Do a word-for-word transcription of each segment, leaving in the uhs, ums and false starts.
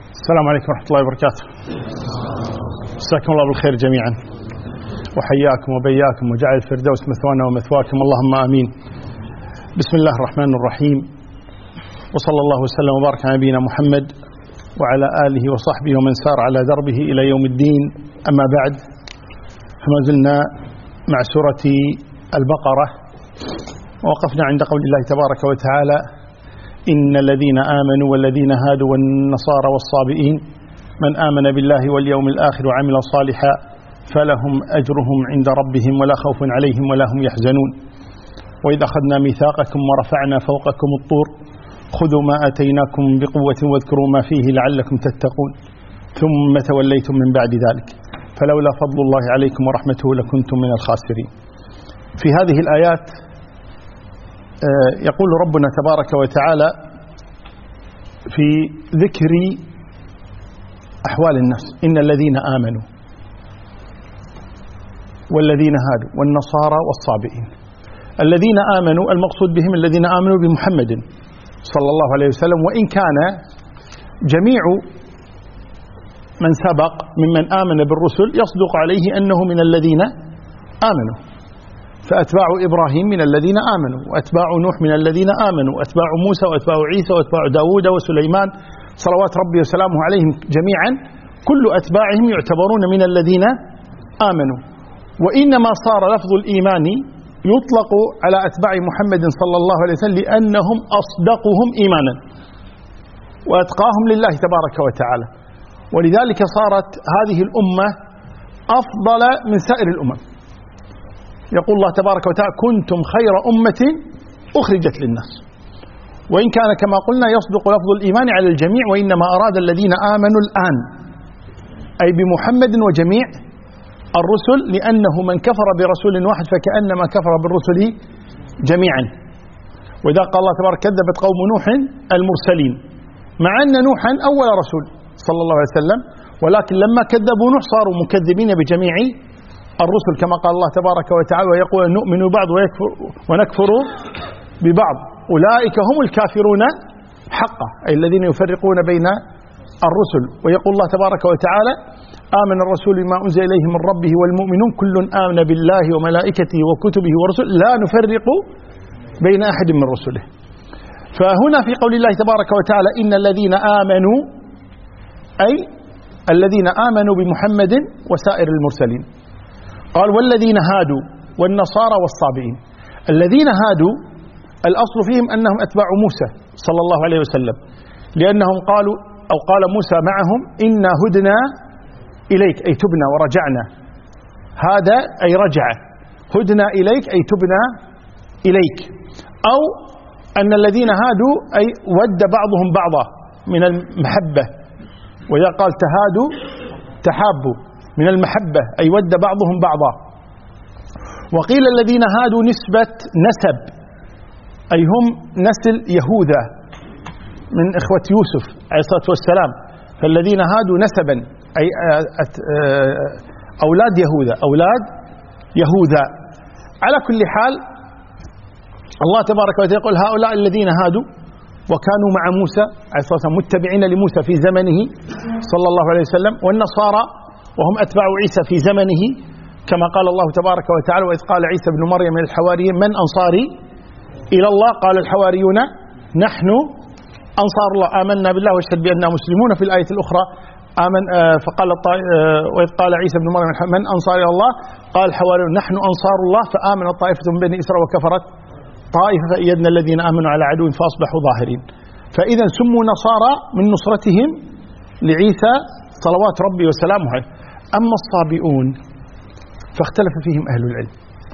السلام عليكم ورحمة الله وبركاته. مساكم الله بالخير جميعا، وحياكم وبياكم، وجعل الفردوس مثوانا ومثواكم، اللهم آمين. بسم الله الرحمن الرحيم، وصلى الله وسلم وبارك على نبينا محمد وعلى آله وصحبه ومن سار على دربه إلى يوم الدين. أما بعد، فما زلنا مع سورة البقرة، ووقفنا عند قول الله تبارك وتعالى: إن الذين آمنوا والذين هادوا والنصارى والصابئين من آمن بالله واليوم الآخر وعمل صالحا فلهم أجرهم عند ربهم ولا خوف عليهم ولا هم يحزنون. وإذ أخذنا ميثاقكم ورفعنا فوقكم الطور خذوا ما آتيناكم بقوة واذكروا ما فيه لعلكم تتقون ثم توليتم من بعد ذلك فلولا فضل الله عليكم ورحمته لكنتم من الخاسرين. في هذه الآيات يقول ربنا تبارك وتعالى في ذكر أحوال الناس: إن الذين آمنوا والذين هادوا والنصارى والصابئين. الذين آمنوا المقصود بهم الذين آمنوا بمحمد صلى الله عليه وسلم، وإن كان جميع من سبق ممن آمن بالرسل يصدق عليه أنه من الذين آمنوا، فأتباع إبراهيم من الذين آمنوا، وأتباع نوح من الذين آمنوا، وأتباع موسى وأتباع عيسى وأتباع داود وسليمان صلوات ربي وسلامه عليهم جميعا، كل أتباعهم يعتبرون من الذين آمنوا. وإنما صار لفظ الإيمان يطلق على أتباع محمد صلى الله عليه وسلم لأنهم أصدقهم إيمانا وأتقاهم لله تبارك وتعالى، ولذلك صارت هذه الأمة أفضل من سائر الأمم. يقول الله تبارك وتعالى: كنتم خير أمة أخرجت للناس. وإن كان كما قلنا يصدق لفظ الإيمان على الجميع، وإنما أراد الذين آمنوا الآن أي بمحمد وجميع الرسل، لأنه من كفر برسول واحد فكأنما كفر بالرسل جميعا. وإذا قال الله تبارك: كذبت قوم نوح المرسلين، مع أن نوحا أول رسول صلى الله عليه وسلم، ولكن لما كذبوا نوح صاروا مكذبين بجميع الرسل، كما قال الله تبارك وتعالى: ويقول نؤمن بعض ويكفر ونكفر ببعض أولئك هم الكافرون حقا، أي الذين يفرقون بين الرسل. ويقول الله تبارك وتعالى: آمن الرسول بما أنزل إليه من ربه والمؤمنون كل آمن بالله وملائكته وكتبه ورسله لا نفرق بين أحد من رسله. فهنا في قول الله تبارك وتعالى: إن الذين آمنوا أي الذين آمنوا بمحمد وسائر المرسلين. قال: والذين هادوا والنصارى والصابئين. الذين هادوا الأصل فيهم أنهم أتباع موسى صلى الله عليه وسلم، لأنهم قالوا أو قال موسى معهم: إنا هدنا إليك أي تبنا ورجعنا. هذا أي رجع، هدنا إليك أي تبنا إليك. أو أن الذين هادوا أي ود بعضهم بعضا من المحبة، وإذا قال تهادوا تحابوا من المحبة أي ود بعضهم بعضا. وقيل الذين هادوا نسبة نسب، أي هم نسل يهوذا من إخوة يوسف عليه الصلاة والسلام، فالذين هادوا نسبا أي أولاد يهوذا أولاد يهوذا. على كل حال الله تبارك وتعالى يقول: هؤلاء الذين هادوا وكانوا مع موسى عليه الصلاة والسلام متبعين لموسى في زمنه صلى الله عليه وسلم، والنصارى وهم أتباع عيسى في زمنه، كما قال الله تبارك وتعالى: وإذ قال عيسى بن مريم للحواريين من أنصاري إلى الله قال الحواريون نحن أنصار الله آمنا بالله واشهد بأننا مسلمون. في الآية الأخرى آمن فقال وإذ قال عيسى بن مريم من أنصار إلى الله قال الحواريون نحن أنصار الله فآمن طائفة من بني إسرائيل وكفرت طائفة فأيدنا الذين آمنوا على عدو فأصبحوا ظاهرين. فإذا سموا نصارى من نصرتهم لعيسى صلوات ربي وسلامه عليه. أما الصابئون فاختلف فيهم أهل العلم،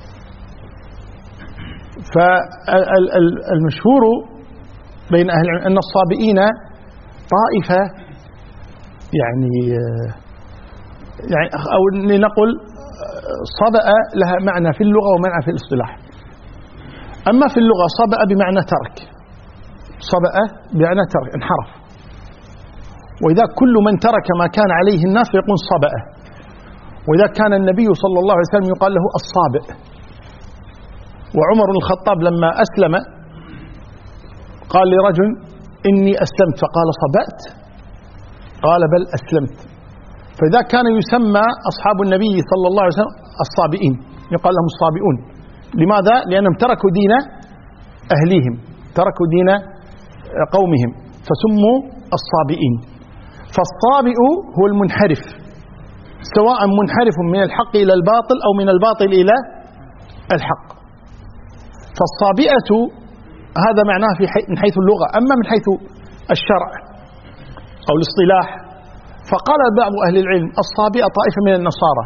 فالمشهور بين أهل العلم أن الصابئين طائفة يعني يعني أو لنقل صبأ لها معنى في اللغة ومعنى في الاصطلاح. أما في اللغة صبأ بمعنى ترك، صبأ بمعنى ترك انحرف، وإذا كل من ترك ما كان عليه الناس يقول صبأ. وإذا كان النبي صلى الله عليه وسلم يقال له الصابئ. وعمر بن الخطاب لما أسلم قال لرجل إني أسلمت، فقال صبأت، قال بل أسلمت. فإذا كان يسمى أصحاب النبي صلى الله عليه وسلم الصابئين، يقال لهم الصابئون. لماذا؟ لأنهم تركوا دين أهليهم، تركوا دين قومهم، فسموا الصابئين. فالصابئ هو المنحرف، سواء منحرف من الحق إلى الباطل أو من الباطل إلى الحق. فالصابئة هذا معناه في من حيث اللغة. أما من حيث الشرع أو الاصطلاح، فقال بعض أهل العلم الصابئة طائفة من النصارى،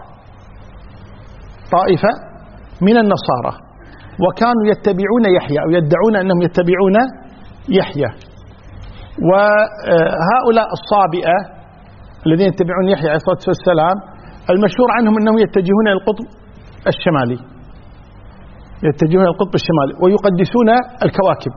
طائفة من النصارى، وكانوا يتبعون يحيى أو يدعون أنهم يتبعون يحيى. وهؤلاء الصابئة الذين يتبعون يحيى عليه الصلاة والسلام المشهور عنهم أنهم يتجهون إلى القطب الشمالي، يتجهون إلى القطب الشمالي ويقدسون الكواكب،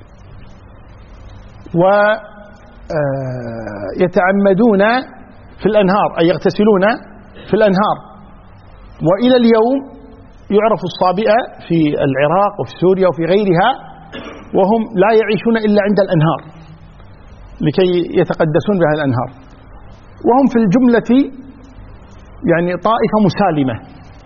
ويتعمدون في الأنهار أي يغتسلون في الأنهار. وإلى اليوم يعرف الصابئة في العراق وفي سوريا وفي غيرها، وهم لا يعيشون إلا عند الأنهار لكي يتقدسون بهذه الأنهار. وهم في الجملة يعني طائفة مسالمة،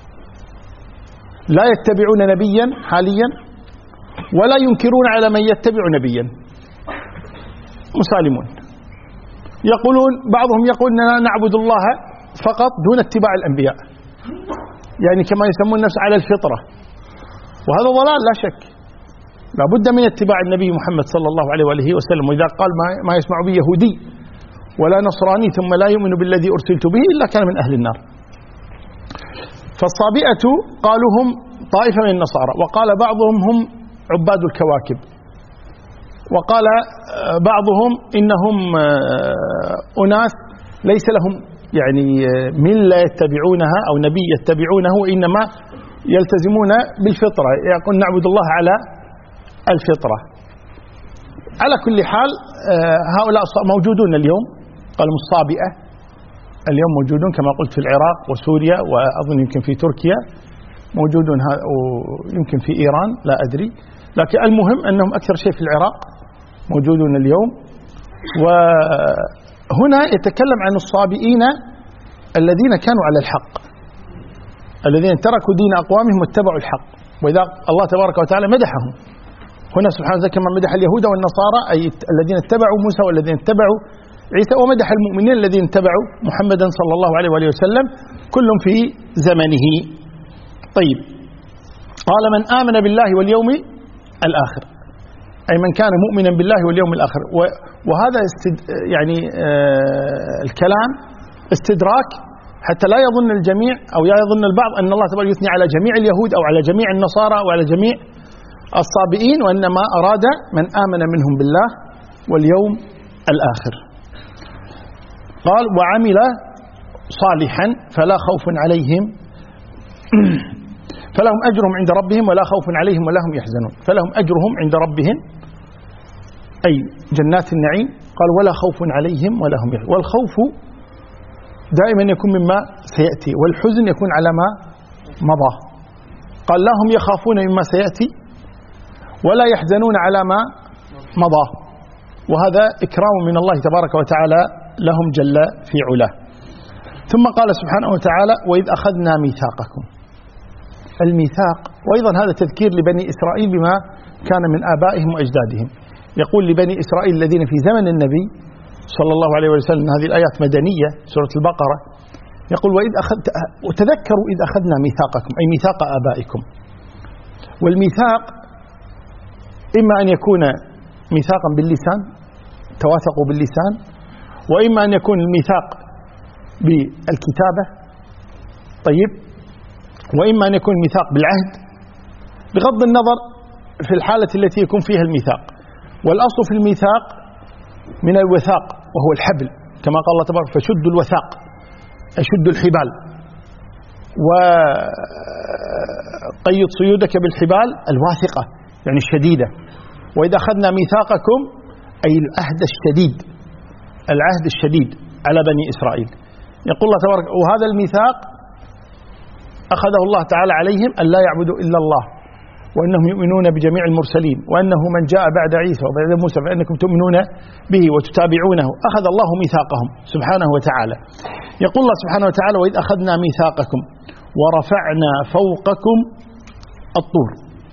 لا يتبعون نبيا حاليا ولا ينكرون على من يتبع نبيا، مسالمون. يقولون بعضهم يقول أننا نعبد الله فقط دون اتباع الأنبياء، يعني كما يسمون الناس على الفطرة، وهذا ضلال لا شك. لا بد من اتباع النبي محمد صلى الله عليه وآله وسلم. وإذا قال ما يسمع به يهودي ولا نصراني ثم لا يؤمن بالذي أرسلت به إلا كان من أهل النار. فالصابئة قالوا هم طائفة من النصارى، وقال بعضهم هم عباد الكواكب، وقال بعضهم إنهم أناس ليس لهم يعني ملة يتبعونها أو نبي يتبعونه، إنما يلتزمون بالفطرة، يقول نعبد الله على الفطرة. على كل حال هؤلاء موجودون اليوم، قالوا الصابئة اليوم موجودون كما قلت في العراق وسوريا، وأظن يمكن في تركيا موجودون، ويمكن في إيران لا أدري، لكن المهم أنهم أكثر شيء في العراق موجودون اليوم. وهنا يتكلم عن الصابئين الذين كانوا على الحق، الذين تركوا دين أقوامهم واتبعوا الحق. وإذا الله تبارك وتعالى مدحهم هنا سبحانه وتعالى كما مدح اليهود والنصارى أي الذين اتبعوا موسى والذين اتبعوا عيسى، ومدح المؤمنين الذين اتبعوا محمدا صلى الله عليه وآله وسلم كل في زمنه. طيب، قال من آمن بالله واليوم الآخر، أي من كان مؤمنا بالله واليوم الآخر. وهذا يعني آه الكلام استدراك حتى لا يظن الجميع أو يظن البعض أن الله تبارك يثني على جميع اليهود أو على جميع النصارى أو على جميع الصابئين، وإنما أراد من آمن منهم بالله واليوم الآخر. قال وعمل صالحا فلا خوف عليهم فلهم أجرهم عند ربهم ولا خوف عليهم ولا هم يحزنون. فلهم أجرهم عند ربهم أي جنات النعيم، قال ولا خوف عليهم ولا هم يحزنون. والخوف دائما يكون مما سيأتي، والحزن يكون على ما مضى. قال لا هم يخافون مما سيأتي ولا يحزنون على ما مضى، وهذا إكرام من الله تبارك وتعالى لهم جل في علاه. ثم قال سبحانه وتعالى وإذ أخذنا ميثاقكم. الميثاق، وأيضا هذا تذكير لبني إسرائيل بما كان من آبائهم وأجدادهم. يقول لبني إسرائيل الذين في زمن النبي صلى الله عليه وسلم، هذه الآيات مدنية سورة البقرة، يقول وإذ أخذت وتذكروا إذ أخذنا ميثاقكم أي ميثاق آبائكم. والميثاق إما أن يكون ميثاقا باللسان، تواثقوا باللسان، وإما أن يكون الميثاق بالكتابة، طيب، وإما أن يكون الميثاق بالعهد، بغض النظر في الحالة التي يكون فيها الميثاق. والأصل في الميثاق من الوثاق وهو الحبل، كما قال الله تبارك فشدوا الوثاق أشد الحبال، وقيد صيودك بالحبال الواثقة يعني الشديدة. وإذا أخذنا ميثاقكم أي العهد الشديد، العهد الشديد على بني إسرائيل. يقول الله تبارك وهذا الميثاق أخذه الله تعالى عليهم أن لا يعبدوا إلا الله وأنهم يؤمنون بجميع المرسلين، وأنه من جاء بعد عيسى وبعد موسى فإنكم تؤمنون به وتتابعونه، أخذ الله ميثاقهم سبحانه وتعالى. يقول الله سبحانه وتعالى: وإذ أخذنا ميثاقكم ورفعنا فوقكم الطور.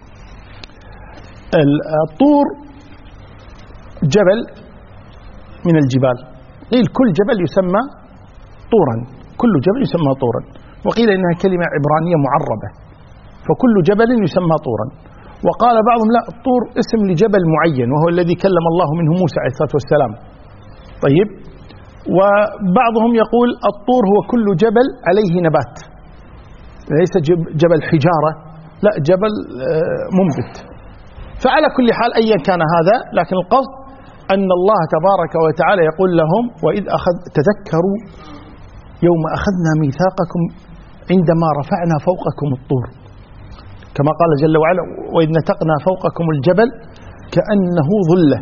الطور جبل من الجبال، قيل كل جبل يسمى طورا، كل جبل يسمى طورا، وقيل إنها كلمة عبرانية معربة، فكل جبل يسمى طورا. وقال بعضهم لا، الطور اسم لجبل معين وهو الذي كلم الله منه موسى عليه الصلاة والسلام. طيب، وبعضهم يقول الطور هو كل جبل عليه نبات، ليس جبل حجارة، لا، جبل منبت. فعلى كل حال أيا كان هذا، لكن القصد أن الله تبارك وتعالى يقول لهم: وإذ أخذ تذكروا يوم أخذنا ميثاقكم عندما رفعنا فوقكم الطور، كما قال جل وعلا: وإذ نتقنا فوقكم الجبل كأنه ظلة.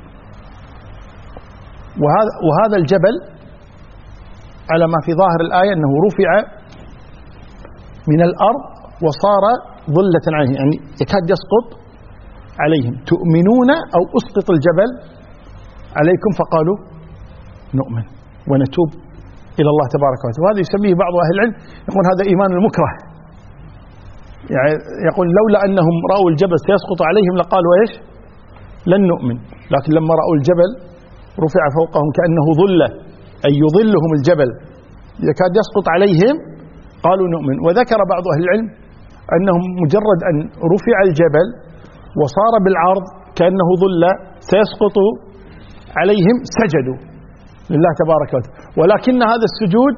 وهذا, وهذا الجبل على ما في ظاهر الآية أنه رفع من الأرض وصار ظلة عليهم، يعني يكاد يسقط عليهم. تؤمنون أو أسقط الجبل عليكم فقالوا نؤمن ونتوب إلى الله تبارك وتعالى. وهذا يسميه بعض أهل العلم، يقول هذا إيمان المكره، يعني يقول لولا أنهم رأوا الجبل سيسقط عليهم لقالوا إيش؟ لن نؤمن. لكن لما رأوا الجبل رفع فوقهم كأنه ظلة، أي يظلهم الجبل يكاد يسقط عليهم، قالوا نؤمن. وذكر بعض أهل العلم أنهم مجرد أن رفع الجبل وصار بالعرض كأنه ظلة سيسقط عليهم سجدوا لله تبارك وتعالى، ولكن هذا السجود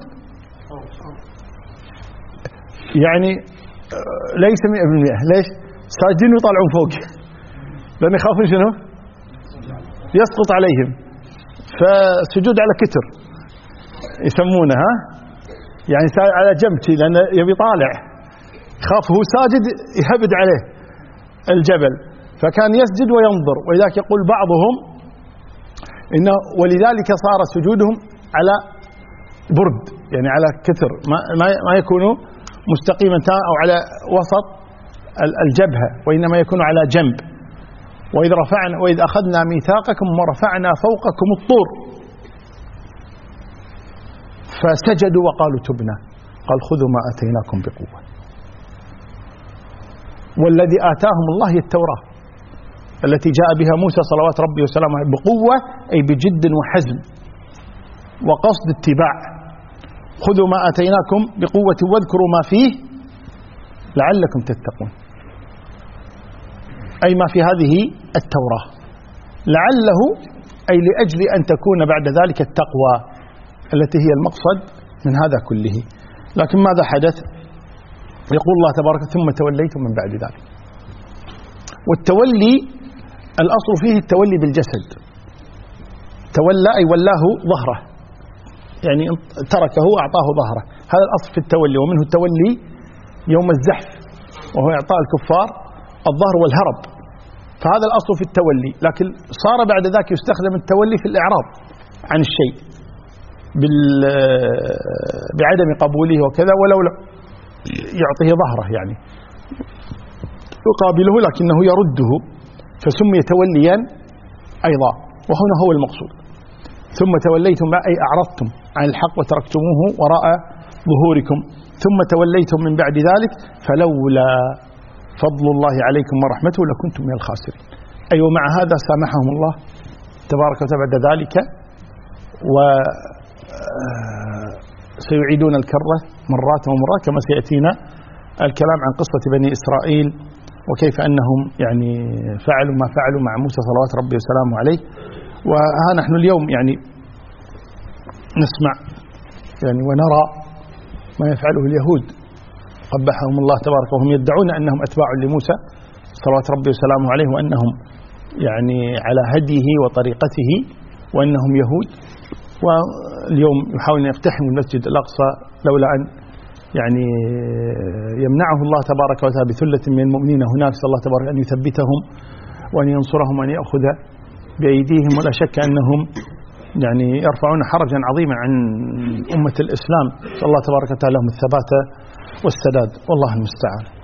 يعني ليس مئة بالمئة. ليش؟ ساجدين ويطالعون فوق، لأن يخافون شنو؟ يسقط عليهم. فسجود على كتر يسمونه، ها، يعني على جنب، لأنه يبي طالع، يخاف هو ساجد يهبد عليه الجبل، فكان يسجد وينظر. ولذلك يقول بعضهم إنه ولذلك صار سجودهم على برد، يعني على كتر، ما ما يكون مستقيما أو على وسط الجبهة، وإنما يكون على جنب. وإذ رفعنا وإذ أخذنا ميثاقكم ورفعنا فوقكم الطور فسجدوا وقالوا تبنا، قال خذوا ما آتيناكم بقوة. والذي آتاهم الله هي التوراة التي جاء بها موسى صلوات ربي وسلامه بقوة، أي بجد وحزم وقصد اتباع. خذوا ما آتيناكم بقوة واذكروا ما فيه لعلكم تتقون، أي ما في هذه التوراة. لعله أي لأجل أن تكون بعد ذلك التقوى التي هي المقصد من هذا كله. لكن ماذا حدث؟ يقول الله تبارك: ثم توليتم من بعد ذلك. والتولي الأصل فيه التولي بالجسد، تولى أي ولاه ظهره، يعني تركه أعطاه ظهره، هذا الأصل في التولي. ومنه التولي يوم الزحف، وهو إعطاء الكفار الظهر والهرب، فهذا الأصل في التولي. لكن صار بعد ذلك يستخدم التولي في الإعراض عن الشيء بعدم قبوله وكذا، ولو يعطيه ظهره يعني يقابله لكنه يرده، فسمي توليا أيضا، وهنا هو المقصود. ثم توليتم أي أعرضتم عن الحق وتركتموه وراء ظهوركم، ثم توليتم من بعد ذلك فلولا فضل الله عليكم ورحمته لكنتم من الخاسرين. أي أيوة، ومع هذا سامحهم الله تبارك وتعالى بعد ذلك، وسيعيدون الكرة مرات ومرات كما سيأتينا الكلام عن قصة بني إسرائيل وكيف أنهم يعني فعلوا ما فعلوا مع موسى صلوات ربي وسلامه عليه. وها نحن اليوم يعني نسمع يعني ونرى ما يفعله اليهود قبحهم الله تبارك، وهم يدعون أنهم أتباع لموسى صلوات ربي وسلامه عليه، وأنهم يعني على هديه وطريقته، وأنهم يهود. واليوم يحاول أن يقتحم المسجد الأقصى لولا أن يعني يمنعه الله تبارك وتعالى بثلة من المؤمنين هناك، صلى الله تبارك أن يثبتهم وأن ينصرهم وأن يأخذ بأيديهم. ولا شك أنهم يعني يرفعون حرجا عظيما عن أمة الإسلام، صلى الله تبارك وتعالى لهم الثبات والسداد، والله المستعان.